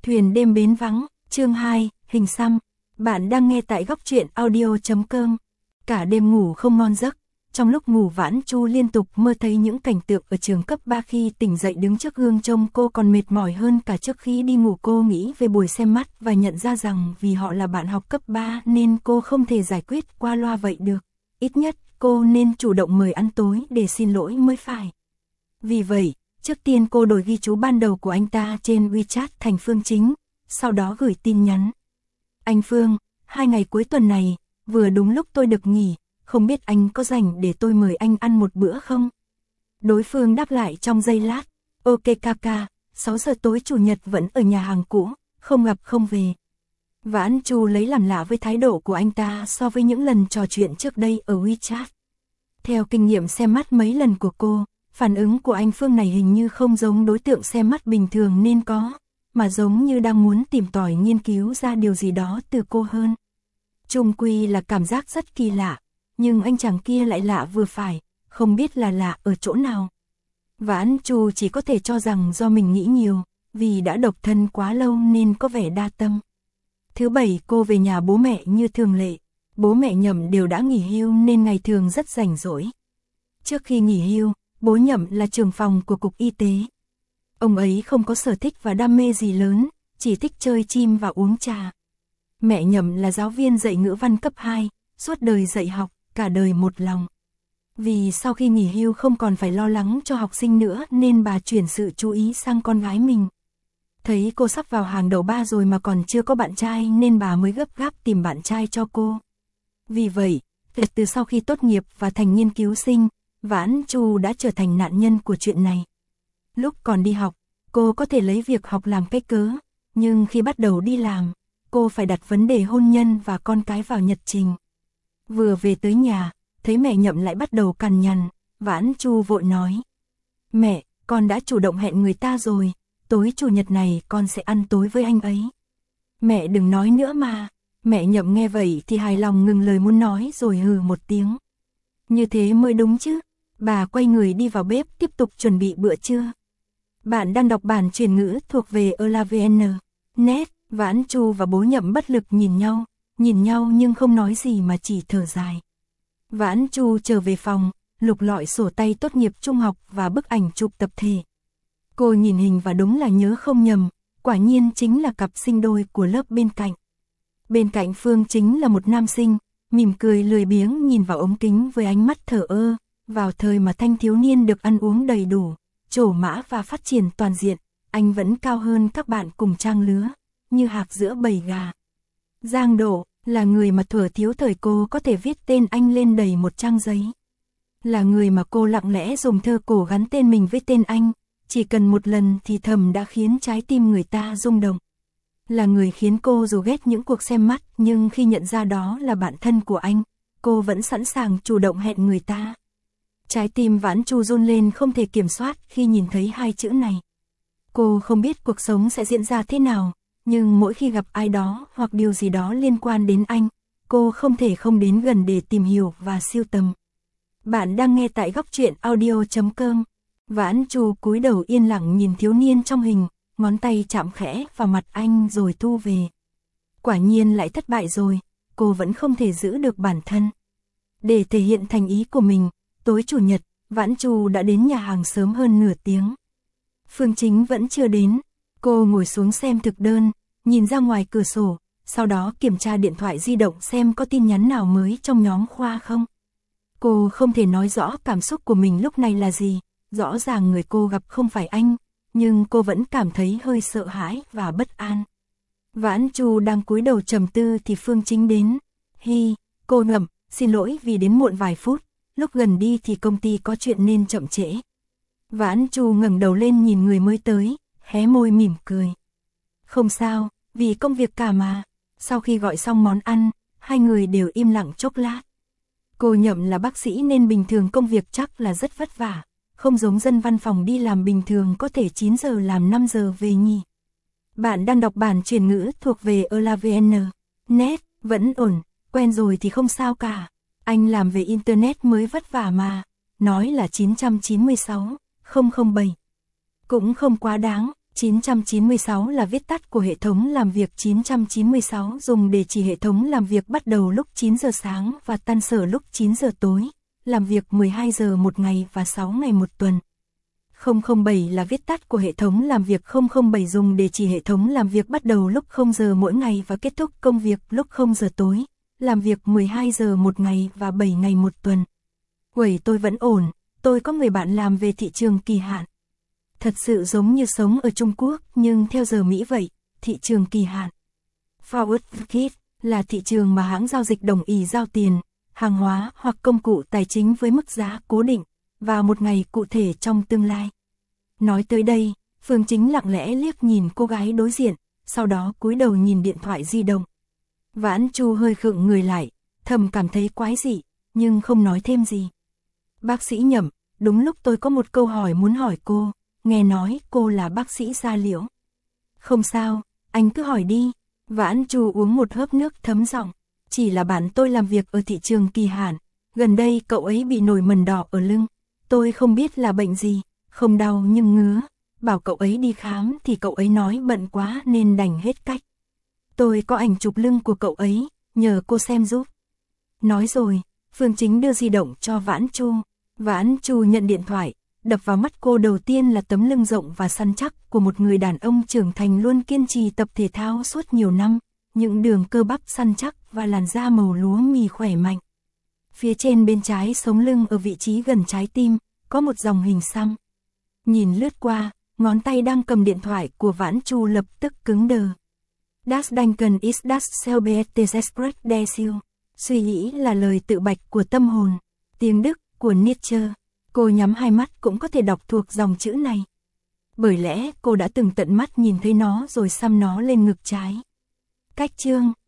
Thuyền đêm bến vắng, chương 2, hình xăm. Bạn đang nghe tại góc truyện audio.com. Cả đêm ngủ không ngon giấc. Trong lúc ngủ Vãn Chu liên tục mơ thấy những cảnh tượng ở trường cấp 3 khi tỉnh dậy đứng trước gương trông cô còn mệt mỏi hơn cả trước khi đi ngủ. Cô nghĩ về buổi xem mắt và nhận ra rằng vì họ là bạn học cấp 3 nên cô không thể giải quyết qua loa vậy được. Ít nhất cô nên chủ động mời ăn tối để xin lỗi mới phải. Vì vậy, trước tiên cô đổi ghi chú ban đầu của anh ta trên WeChat thành Phương Chính, sau đó gửi tin nhắn. Anh Phương, 2 ngày cuối tuần này, vừa đúng lúc tôi được nghỉ, không biết anh có rảnh để tôi mời anh ăn một bữa không? Đối phương đáp lại trong giây lát, ok kaka, 6 giờ tối chủ nhật vẫn ở nhà hàng cũ, không gặp không về. Vãn Chu lấy làm lạ với thái độ của anh ta so với những lần trò chuyện trước đây ở WeChat. Theo kinh nghiệm xem mắt mấy lần của cô, phản ứng của anh Phương này hình như không giống đối tượng xem mắt bình thường nên có, mà giống như đang muốn tìm tòi nghiên cứu ra điều gì đó từ cô hơn. Chung quy là cảm giác rất kỳ lạ, nhưng anh chàng kia lại lạ vừa phải, không biết là lạ ở chỗ nào. Vãn Chu chỉ có thể cho rằng do mình nghĩ nhiều, vì đã độc thân quá lâu nên có vẻ đa tâm. Thứ Bảy cô về nhà bố mẹ như thường lệ, bố mẹ Nhậm đều đã nghỉ hưu nên ngày thường rất rảnh rỗi. Trước khi nghỉ hưu, bố Nhậm là trưởng phòng của Cục Y tế. Ông ấy không có sở thích và đam mê gì lớn, chỉ thích chơi chim và uống trà. Mẹ Nhậm là giáo viên dạy ngữ văn cấp 2, suốt đời dạy học, cả đời một lòng. Vì sau khi nghỉ hưu không còn phải lo lắng cho học sinh nữa nên bà chuyển sự chú ý sang con gái mình. Thấy cô sắp vào hàng đầu 3 rồi mà còn chưa có bạn trai nên bà mới gấp gáp tìm bạn trai cho cô. Vì vậy, từ sau khi tốt nghiệp và thành nghiên cứu sinh, Vãn Chu đã trở thành nạn nhân của chuyện này. Lúc còn đi học, cô có thể lấy việc học làm cái cớ, nhưng khi bắt đầu đi làm, cô phải đặt vấn đề hôn nhân và con cái vào nhật trình. Vừa về tới nhà, thấy mẹ Nhậm lại bắt đầu cằn nhằn, Vãn Chu vội nói. Mẹ, con đã chủ động hẹn người ta rồi, tối chủ nhật này con sẽ ăn tối với anh ấy. Mẹ đừng nói nữa mà. Mẹ Nhậm nghe vậy thì hài lòng ngừng lời muốn nói rồi hừ một tiếng. Như thế mới đúng chứ. Bà quay người đi vào bếp tiếp tục chuẩn bị bữa trưa. Bạn đang đọc bản chuyển ngữ thuộc về ELAVN.net. Vãn Chu và bố Nhậm bất lực nhìn nhau nhưng không nói gì mà chỉ thở dài. Vãn Chu trở về phòng, lục lọi sổ tay tốt nghiệp trung học và bức ảnh chụp tập thể. Cô nhìn hình và đúng là nhớ không nhầm, quả nhiên chính là cặp sinh đôi của lớp bên cạnh. Bên cạnh Phương Chính là một nam sinh, mỉm cười lười biếng nhìn vào ống kính với ánh mắt thờ ơ, vào thời mà thanh thiếu niên được ăn uống đầy đủ, trổ mã và phát triển toàn diện, anh vẫn cao hơn các bạn cùng trang lứa, như hạc giữa bầy gà. Giang Độ là người mà thuở thiếu thời cô có thể viết tên anh lên đầy một trang giấy. Là người mà cô lặng lẽ dùng thơ cổ gắn tên mình với tên anh, chỉ cần một lần thì thầm đã khiến trái tim người ta rung động. Là người khiến cô dù ghét những cuộc xem mắt nhưng khi nhận ra đó là bạn thân của anh, cô vẫn sẵn sàng chủ động hẹn người ta. Trái tim Vãn Chu run lên không thể kiểm soát khi nhìn thấy 2 chữ này. Cô không biết cuộc sống sẽ diễn ra thế nào, nhưng mỗi khi gặp ai đó hoặc điều gì đó liên quan đến anh, cô không thể không đến gần để tìm hiểu và sưu tầm. Bạn đang nghe tại góc truyện audio.com. Vãn Chu cúi đầu yên lặng nhìn thiếu niên trong hình, ngón tay chạm khẽ vào mặt anh rồi thu về. Quả nhiên lại thất bại rồi, cô vẫn không thể giữ được bản thân. Để thể hiện thành ý của mình, tối chủ nhật, Vãn Chu đã đến nhà hàng sớm hơn nửa tiếng. Phương Chính vẫn chưa đến, cô ngồi xuống xem thực đơn, nhìn ra ngoài cửa sổ, sau đó kiểm tra điện thoại di động xem có tin nhắn nào mới trong nhóm khoa không. Cô không thể nói rõ cảm xúc của mình lúc này là gì, rõ ràng người cô gặp không phải anh, nhưng cô vẫn cảm thấy hơi sợ hãi và bất an. Vãn Chu đang cúi đầu trầm tư thì Phương Chính đến. Hi, cô ngậm, xin lỗi vì đến muộn vài phút, lúc gần đi thì công ty có chuyện nên chậm trễ. Vãn Chu ngẩng đầu lên nhìn người mới tới, hé môi mỉm cười. Không sao, vì công việc cả mà. Sau khi gọi xong món ăn, 2 người đều im lặng chốc lát. Cô Nhậm là bác sĩ nên bình thường công việc chắc là rất vất vả, không giống dân văn phòng đi làm bình thường có thể 9 giờ làm 5 giờ về nhỉ. Bạn đang đọc bản chuyển ngữ thuộc về ELAVN.net, vẫn ổn, quen rồi thì không sao cả. Anh làm về Internet mới vất vả mà, nói là 996, 007. Cũng không quá đáng, 996 là viết tắt của hệ thống làm việc 996 dùng để chỉ hệ thống làm việc bắt đầu lúc 9 giờ sáng và tan sở lúc 9 giờ tối, làm việc 12 giờ một ngày và 6 ngày một tuần. 007 là viết tắt của hệ thống làm việc 007 dùng để chỉ hệ thống làm việc bắt đầu lúc 0 giờ mỗi ngày và kết thúc công việc lúc 0 giờ tối, làm việc 12 giờ một ngày và 7 ngày một tuần. Quẩy tôi vẫn ổn, tôi có người bạn làm về thị trường kỳ hạn. Thật sự giống như sống ở Trung Quốc nhưng theo giờ Mỹ vậy, thị trường kỳ hạn. Forward market là thị trường mà hãng giao dịch đồng ý giao tiền, hàng hóa hoặc công cụ tài chính với mức giá cố định, vào một ngày cụ thể trong tương lai. Nói tới đây, Phương Chính lặng lẽ liếc nhìn cô gái đối diện, sau đó cúi đầu nhìn điện thoại di động. Vãn Chu hơi khựng người lại, thầm cảm thấy quái dị, nhưng không nói thêm gì. Bác sĩ Nhậm, đúng lúc tôi có một câu hỏi muốn hỏi cô, nghe nói cô là bác sĩ da liễu. Không sao, anh cứ hỏi đi. Vãn Chu uống một hớp nước thấm giọng. Chỉ là bạn tôi làm việc ở thị trường kỳ hạn, gần đây cậu ấy bị nổi mẩn đỏ ở lưng. Tôi không biết là bệnh gì, không đau nhưng ngứa. Bảo cậu ấy đi khám thì cậu ấy nói bận quá nên đành hết cách. Tôi có ảnh chụp lưng của cậu ấy, nhờ cô xem giúp. Nói rồi, Phương Chính đưa di động cho Vãn Chu. Vãn Chu nhận điện thoại, đập vào mắt cô đầu tiên là tấm lưng rộng và săn chắc của một người đàn ông trưởng thành luôn kiên trì tập thể thao suốt nhiều năm, những đường cơ bắp săn chắc và làn da màu lúa mì khỏe mạnh. Phía trên bên trái sống lưng ở vị trí gần trái tim, có một dòng hình xăm. Nhìn lướt qua, ngón tay đang cầm điện thoại của Vãn Chu lập tức cứng đờ. Das Denken ist das selbe Express der Seele. Suy nghĩ là lời tự bạch của tâm hồn. Tiếng Đức của Nietzsche. Cô nhắm hai mắt cũng có thể đọc thuộc dòng chữ này. Bởi lẽ cô đã từng tận mắt nhìn thấy nó rồi xăm nó lên ngực trái. Cách chương